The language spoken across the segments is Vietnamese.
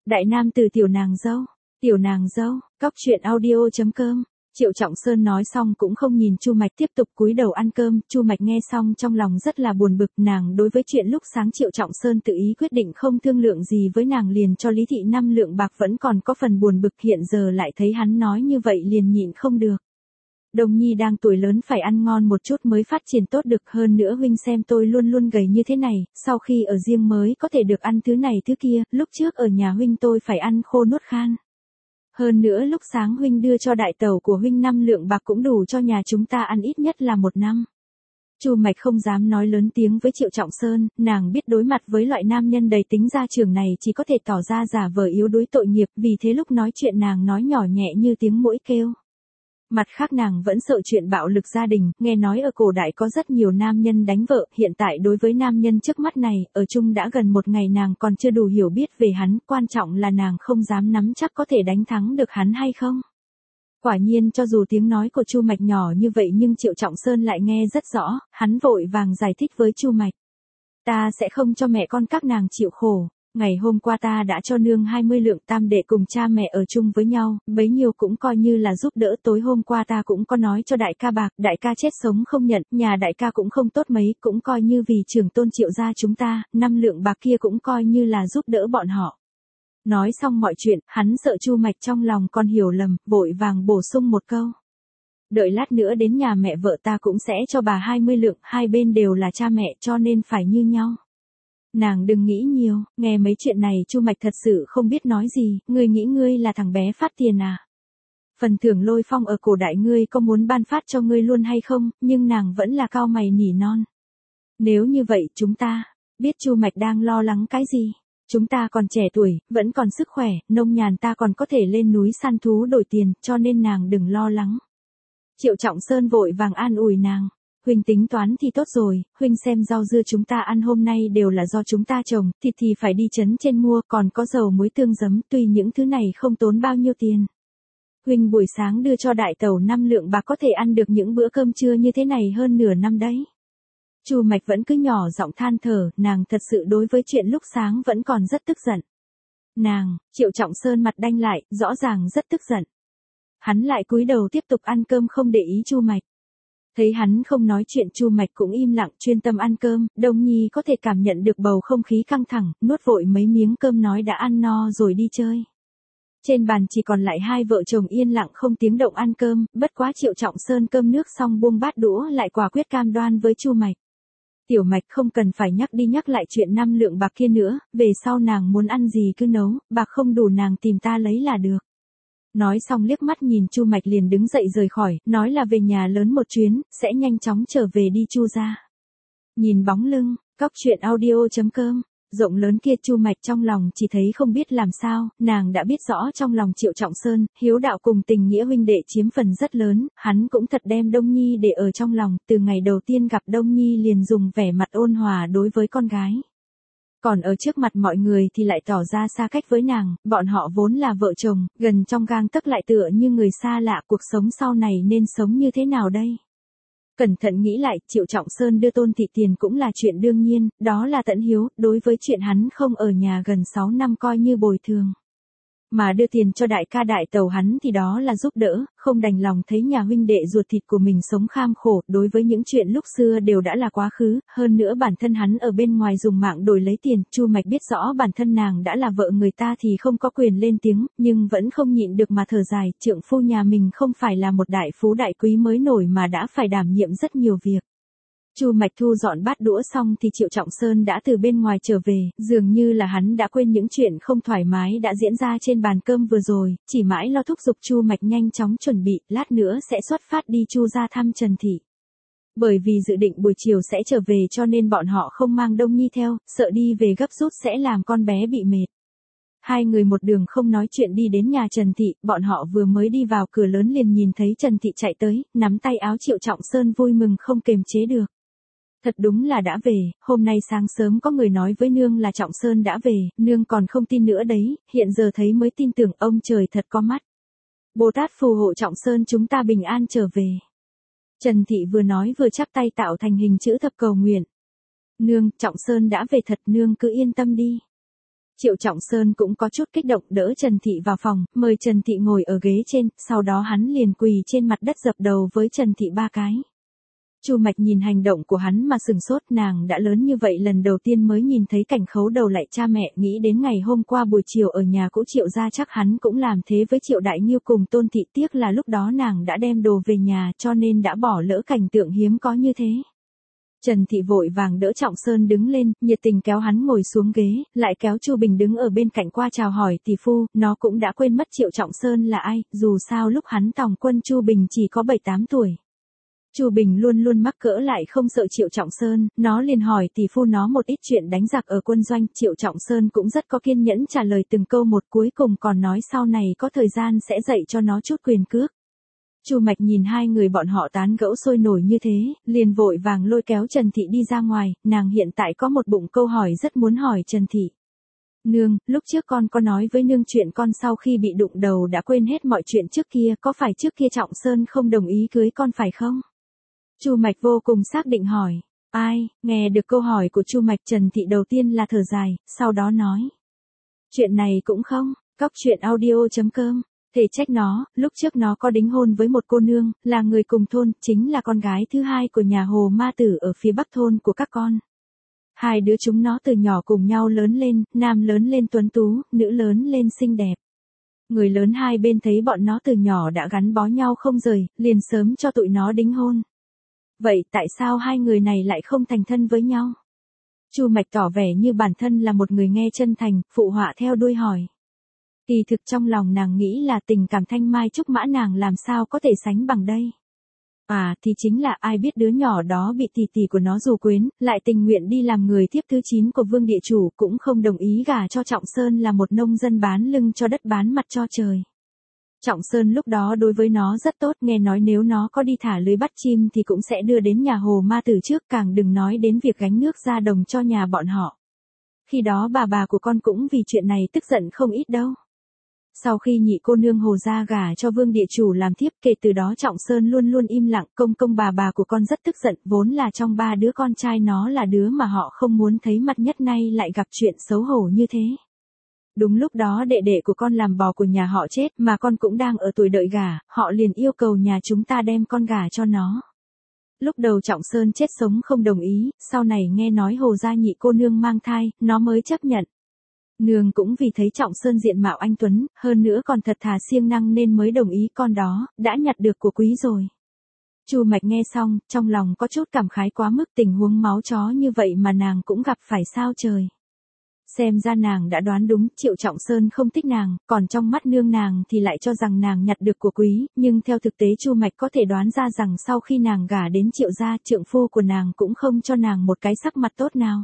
Đại nam từ tiểu nàng dâu, cóc truyện audio.com. Triệu Trọng Sơn nói xong cũng không nhìn Chu Mạch, tiếp tục cúi đầu ăn cơm. Chu Mạch nghe xong trong lòng rất là buồn bực, nàng đối với chuyện lúc sáng Triệu Trọng Sơn tự ý quyết định không thương lượng gì với nàng liền cho Lý Thị 5 lượng bạc vẫn còn có phần buồn bực, hiện giờ lại thấy hắn nói như vậy liền nhịn không được. Đồng Nhi đang tuổi lớn phải ăn ngon một chút mới phát triển tốt được, hơn nữa huynh xem tôi luôn luôn gầy như thế này, sau khi ở riêng mới có thể được ăn thứ này thứ kia, lúc trước ở nhà huynh tôi phải ăn khô nuốt khan. Hơn nữa lúc sáng huynh đưa cho đại tẩu của huynh 5 lượng bạc cũng đủ cho nhà chúng ta ăn ít nhất là 1 năm. Chu Mạch không dám nói lớn tiếng với Triệu Trọng Sơn, nàng biết đối mặt với loại nam nhân đầy tính gia trưởng này chỉ có thể tỏ ra giả vờ yếu đuối tội nghiệp, vì thế lúc nói chuyện nàng nói nhỏ nhẹ như tiếng muỗi kêu. Mặt khác nàng vẫn sợ chuyện bạo lực gia đình, nghe nói ở cổ đại có rất nhiều nam nhân đánh vợ, hiện tại đối với nam nhân trước mắt này, ở chung đã gần 1 ngày nàng còn chưa đủ hiểu biết về hắn, quan trọng là nàng không dám nắm chắc có thể đánh thắng được hắn hay không. Quả nhiên cho dù tiếng nói của Chu Mạch nhỏ như vậy nhưng Triệu Trọng Sơn lại nghe rất rõ, hắn vội vàng giải thích với Chu Mạch. Ta sẽ không cho mẹ con các nàng chịu khổ. Ngày hôm qua ta đã cho nương 20 lượng, tam đệ cùng cha mẹ ở chung với nhau, bấy nhiêu cũng coi như là giúp đỡ. Tối hôm qua ta cũng có nói cho đại ca bạc, đại ca chết sống không nhận, nhà đại ca cũng không tốt mấy, cũng coi như vì trưởng tôn Triệu gia chúng ta, 5 lượng bạc kia cũng coi như là giúp đỡ bọn họ. Nói xong mọi chuyện, hắn sợ Chu Mạch trong lòng còn hiểu lầm, vội vàng bổ sung một câu. Đợi lát nữa đến nhà mẹ vợ ta cũng sẽ cho bà 20 lượng, hai bên đều là cha mẹ cho nên phải như nhau. Nàng đừng nghĩ nhiều, nghe mấy chuyện này Chu Mạch thật sự không biết nói gì, ngươi nghĩ ngươi là thằng bé phát tiền à? Phần thưởng Lôi Phong ở cổ đại ngươi có muốn ban phát cho ngươi luôn hay không, nhưng nàng vẫn là cau mày nỉ non. Nếu như vậy chúng ta, biết Chu Mạch đang lo lắng cái gì? Chúng ta còn trẻ tuổi, vẫn còn sức khỏe, nông nhàn ta còn có thể lên núi săn thú đổi tiền, cho nên nàng đừng lo lắng. Triệu Trọng Sơn vội vàng an ủi nàng. Huynh tính toán thì tốt rồi, huynh xem rau dưa chúng ta ăn hôm nay đều là do chúng ta trồng, thịt thì phải đi trấn trên mua, còn có dầu muối tương giấm, tuy những thứ này không tốn bao nhiêu tiền. Huynh buổi sáng đưa cho đại tẩu 5 lượng bạc có thể ăn được những bữa cơm trưa như thế này hơn nửa năm đấy. Chu Mạch vẫn cứ nhỏ giọng than thở, nàng thật sự đối với chuyện lúc sáng vẫn còn rất tức giận. Triệu Trọng Sơn mặt đanh lại, rõ ràng rất tức giận. Hắn lại cúi đầu tiếp tục ăn cơm không để ý Chu Mạch. Thấy hắn không nói chuyện Chu Mạch cũng im lặng chuyên tâm ăn cơm, Đông Nhi có thể cảm nhận được bầu không khí căng thẳng, nuốt vội mấy miếng cơm nói đã ăn no rồi đi chơi. Trên bàn chỉ còn lại hai vợ chồng yên lặng không tiếng động ăn cơm, bất quá Triệu Trọng Sơn cơm nước xong buông bát đũa lại quả quyết cam đoan với Chu Mạch. Tiểu Mạch không cần phải nhắc đi nhắc lại chuyện 5 lượng bạc kia nữa, về sau nàng muốn ăn gì cứ nấu, bạc không đủ nàng tìm ta lấy là được. Nói xong liếc mắt nhìn Chu Mạch liền đứng dậy rời khỏi, nói là về nhà lớn một chuyến, sẽ nhanh chóng trở về đi Chu gia. Nhìn bóng lưng, cóc truyện audio.com, rộng lớn kia Chu Mạch trong lòng chỉ thấy không biết làm sao, nàng đã biết rõ trong lòng Triệu Trọng Sơn, hiếu đạo cùng tình nghĩa huynh đệ chiếm phần rất lớn, hắn cũng thật đem Đông Nhi để ở trong lòng, từ ngày đầu tiên gặp Đông Nhi liền dùng vẻ mặt ôn hòa đối với con gái. Còn ở trước mặt mọi người thì lại tỏ ra xa cách với nàng, bọn họ vốn là vợ chồng, gần trong gang tấc lại tựa như người xa lạ, cuộc sống sau này nên sống như thế nào đây? Cẩn thận nghĩ lại, Triệu Trọng Sơn đưa Tôn Thị tiền cũng là chuyện đương nhiên, đó là tận hiếu, đối với chuyện hắn không ở nhà gần 6 năm coi như bồi thường. Mà đưa tiền cho đại ca đại tẩu hắn thì đó là giúp đỡ, không đành lòng thấy nhà huynh đệ ruột thịt của mình sống kham khổ, đối với những chuyện lúc xưa đều đã là quá khứ, hơn nữa bản thân hắn ở bên ngoài dùng mạng đổi lấy tiền, Chu Mạch biết rõ bản thân nàng đã là vợ người ta thì không có quyền lên tiếng, nhưng vẫn không nhịn được mà thở dài, trượng phu nhà mình không phải là một đại phú đại quý mới nổi mà đã phải đảm nhiệm rất nhiều việc. Chu Mạch thu dọn bát đũa xong thì Triệu Trọng Sơn đã từ bên ngoài trở về, dường như là hắn đã quên những chuyện không thoải mái đã diễn ra trên bàn cơm vừa rồi, chỉ mãi lo thúc giục Chu Mạch nhanh chóng chuẩn bị, lát nữa sẽ xuất phát đi Chu gia thăm Trần Thị. Bởi vì dự định buổi chiều sẽ trở về cho nên bọn họ không mang Đông Nhi theo, sợ đi về gấp rút sẽ làm con bé bị mệt. Hai người một đường không nói chuyện đi đến nhà Trần Thị, bọn họ vừa mới đi vào cửa lớn liền nhìn thấy Trần Thị chạy tới, nắm tay áo Triệu Trọng Sơn vui mừng không kềm chế được. Thật đúng là đã về, hôm nay sáng sớm có người nói với nương là Trọng Sơn đã về, nương còn không tin nữa đấy, hiện giờ thấy mới tin tưởng, ông trời thật có mắt. Bồ Tát phù hộ Trọng Sơn chúng ta bình an trở về. Trần Thị vừa nói vừa chắp tay tạo thành hình chữ thập cầu nguyện. Nương, Trọng Sơn đã về thật, nương cứ yên tâm đi. Triệu Trọng Sơn cũng có chút kích động đỡ Trần Thị vào phòng, mời Trần Thị ngồi ở ghế trên, sau đó hắn liền quỳ trên mặt đất dập đầu với Trần Thị 3 cái. Chu Mạch nhìn hành động của hắn mà sừng sốt, nàng đã lớn như vậy lần đầu tiên mới nhìn thấy cảnh khấu đầu lại cha mẹ, nghĩ đến ngày hôm qua buổi chiều ở nhà cũ Triệu gia chắc hắn cũng làm thế với Triệu Đại Nhiêu cùng Tôn Thị, tiếc là lúc đó nàng đã đem đồ về nhà cho nên đã bỏ lỡ cảnh tượng hiếm có như thế. Trần Thị vội vàng đỡ Trọng Sơn đứng lên, nhiệt tình kéo hắn ngồi xuống ghế, lại kéo Chu Bình đứng ở bên cạnh qua chào hỏi tỷ phu, nó cũng đã quên mất Triệu Trọng Sơn là ai, dù sao lúc hắn tòng quân Chu Bình chỉ có 7-8 tuổi. Chu Bình luôn luôn mắc cỡ lại không sợ Triệu Trọng Sơn, nó liền hỏi tỷ phu nó một ít chuyện đánh giặc ở quân doanh, Triệu Trọng Sơn cũng rất có kiên nhẫn trả lời từng câu một, cuối cùng còn nói sau này có thời gian sẽ dạy cho nó chút quyền cước. Chu Mạch nhìn hai người bọn họ tán gẫu sôi nổi như thế, liền vội vàng lôi kéo Trần Thị đi ra ngoài, nàng hiện tại có một bụng câu hỏi rất muốn hỏi Trần Thị. Nương, lúc trước con có nói với nương chuyện con sau khi bị đụng đầu đã quên hết mọi chuyện trước kia, có phải trước kia Trọng Sơn không đồng ý cưới con phải không? Chu Mạch vô cùng xác định hỏi. Ai, nghe được câu hỏi của Chu Mạch, Trần Thị đầu tiên là thở dài, sau đó nói. Chuyện này cũng không, cóc chuyện audio.com. Thể trách nó, lúc trước nó có đính hôn với một cô nương, là người cùng thôn, chính là con gái thứ hai của nhà Hồ Ma Tử ở phía bắc thôn của các con. Hai đứa chúng nó từ nhỏ cùng nhau lớn lên, nam lớn lên tuấn tú, nữ lớn lên xinh đẹp. Người lớn hai bên thấy bọn nó từ nhỏ đã gắn bó nhau không rời, liền sớm cho tụi nó đính hôn. Vậy tại sao hai người này lại không thành thân với nhau? Chu Mạch tỏ vẻ như bản thân là một người nghe chân thành, phụ họa theo đuôi hỏi. Kỳ thực trong lòng nàng nghĩ là tình cảm thanh mai trúc mã nàng làm sao có thể sánh bằng đây. À thì chính là ai biết đứa nhỏ đó bị tỷ tỷ của nó dù quyến, lại tình nguyện đi làm người tiếp thứ 9 của Vương địa chủ, cũng không đồng ý gả cho Trọng Sơn là một nông dân bán lưng cho đất bán mặt cho trời. Trọng Sơn lúc đó đối với nó rất tốt, nghe nói nếu nó có đi thả lưới bắt chim thì cũng sẽ đưa đến nhà Hồ Ma Tử trước, càng đừng nói đến việc gánh nước ra đồng cho nhà bọn họ. Khi đó bà của con cũng vì chuyện này tức giận không ít đâu. Sau khi nhị cô nương Hồ gia gả cho Vương địa chủ làm thiếp, kể từ đó Trọng Sơn luôn luôn im lặng, công bà của con rất tức giận, vốn là trong 3 đứa con trai nó là đứa mà họ không muốn thấy mặt nhất, nay lại gặp chuyện xấu hổ như thế. Đúng lúc đó đệ đệ của con làm bò của nhà họ chết, mà con cũng đang ở tuổi đợi gả, họ liền yêu cầu nhà chúng ta đem con gả cho nó. Lúc đầu Trọng Sơn chết sống không đồng ý, sau này nghe nói Hồ gia nhị cô nương mang thai, nó mới chấp nhận. Nương cũng vì thấy Trọng Sơn diện mạo anh tuấn, hơn nữa còn thật thà siêng năng nên mới đồng ý, con đó đã nhặt được của quý rồi. Chu Mạch nghe xong, trong lòng có chút cảm khái, quá mức tình huống máu chó như vậy mà nàng cũng gặp phải sao trời. Xem ra nàng đã đoán đúng, Triệu Trọng Sơn không thích nàng, còn trong mắt nương nàng thì lại cho rằng nàng nhặt được của quý, nhưng theo thực tế Chu Mạch có thể đoán ra rằng sau khi nàng gả đến Triệu gia, trượng phu của nàng cũng không cho nàng một cái sắc mặt tốt nào.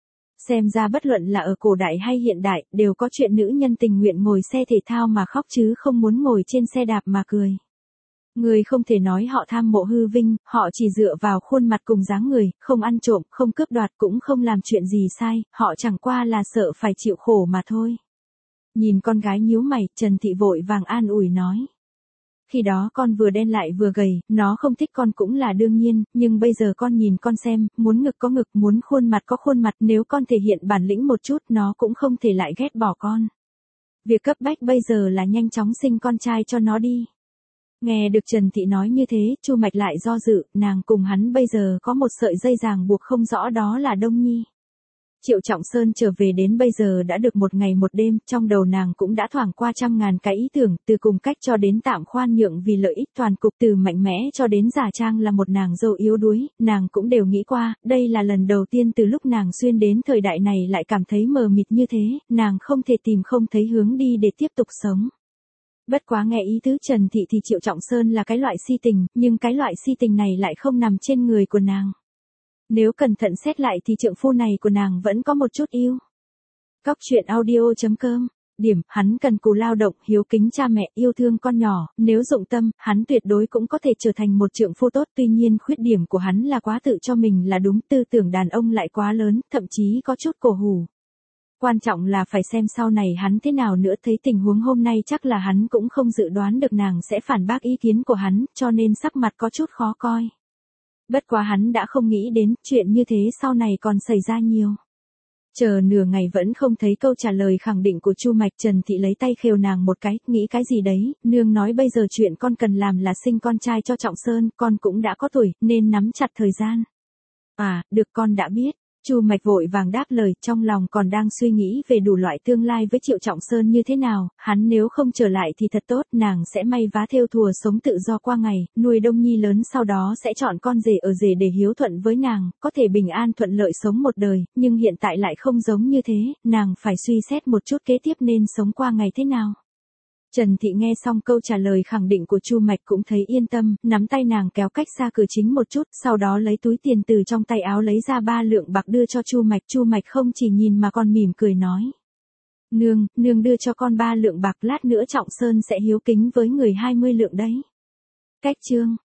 Xem ra bất luận là ở cổ đại hay hiện đại, đều có chuyện nữ nhân tình nguyện ngồi xe thể thao mà khóc chứ không muốn ngồi trên xe đạp mà cười. Người không thể nói họ tham mộ hư vinh, họ chỉ dựa vào khuôn mặt cùng dáng người, không ăn trộm, không cướp đoạt, cũng không làm chuyện gì sai, họ chẳng qua là sợ phải chịu khổ mà thôi. Nhìn con gái nhíu mày, Trần Thị vội vàng an ủi nói. Khi đó con vừa đen lại vừa gầy, nó không thích con cũng là đương nhiên, nhưng bây giờ con nhìn con xem, muốn ngực có ngực, muốn khuôn mặt có khuôn mặt, nếu con thể hiện bản lĩnh một chút nó cũng không thể lại ghét bỏ con. Việc cấp bách bây giờ là nhanh chóng sinh con trai cho nó đi. Nghe được Trần Thị nói như thế, Chu Mạch lại do dự, nàng cùng hắn bây giờ có một sợi dây ràng buộc không rõ, đó là Đông Nhi. Triệu Trọng Sơn trở về đến bây giờ đã được 1 ngày 1 đêm, trong đầu nàng cũng đã thoảng qua trăm ngàn cái ý tưởng, từ cùng cách cho đến tạm khoan nhượng vì lợi ích toàn cục, từ mạnh mẽ cho đến giả trang là một nàng dâu yếu đuối, nàng cũng đều nghĩ qua, đây là lần đầu tiên từ lúc nàng xuyên đến thời đại này lại cảm thấy mờ mịt như thế, nàng không thể tìm không thấy hướng đi để tiếp tục sống. Bất quá nghe ý tứ Trần Thị thì Triệu Trọng Sơn là cái loại si tình, nhưng cái loại si tình này lại không nằm trên người của nàng. Nếu cẩn thận xét lại thì trượng phu này của nàng vẫn có một chút yêu. Cóc chuyện audio.com. Điểm, hắn cần cù lao động, hiếu kính cha mẹ, yêu thương con nhỏ, nếu dụng tâm, hắn tuyệt đối cũng có thể trở thành một trượng phu tốt, tuy nhiên khuyết điểm của hắn là quá tự cho mình là đúng, tư tưởng đàn ông lại quá lớn, thậm chí có chút cổ hủ. Quan trọng là phải xem sau này hắn thế nào nữa, thấy tình huống hôm nay chắc là hắn cũng không dự đoán được nàng sẽ phản bác ý kiến của hắn, cho nên sắc mặt có chút khó coi. Bất quá hắn đã không nghĩ đến, chuyện như thế sau này còn xảy ra nhiều. Chờ nửa ngày vẫn không thấy câu trả lời khẳng định của Chu Mạch, Trần Thị lấy tay khều nàng một cái, nghĩ cái gì đấy, nương nói bây giờ chuyện con cần làm là sinh con trai cho Trọng Sơn, con cũng đã có tuổi, nên nắm chặt thời gian. À, được con đã biết. Chu Mạch vội vàng đáp lời, trong lòng còn đang suy nghĩ về đủ loại tương lai với Triệu Trọng Sơn như thế nào, hắn nếu không trở lại thì thật tốt, nàng sẽ may vá thêu thùa sống tự do qua ngày, nuôi Đông Nhi lớn sau đó sẽ chọn con rể ở rể để hiếu thuận với nàng, có thể bình an thuận lợi sống một đời, nhưng hiện tại lại không giống như thế, nàng phải suy xét một chút kế tiếp nên sống qua ngày thế nào. Trần Thị nghe xong câu trả lời khẳng định của Chu Mạch cũng thấy yên tâm, nắm tay nàng kéo cách xa cửa chính một chút, sau đó lấy túi tiền từ trong tay áo lấy ra 3 lượng bạc đưa cho Chu Mạch. Chu Mạch không chỉ nhìn mà còn mỉm cười nói: Nương đưa cho con 3 lượng bạc, lát nữa Trọng Sơn sẽ hiếu kính với người 20 lượng đấy. Cách chương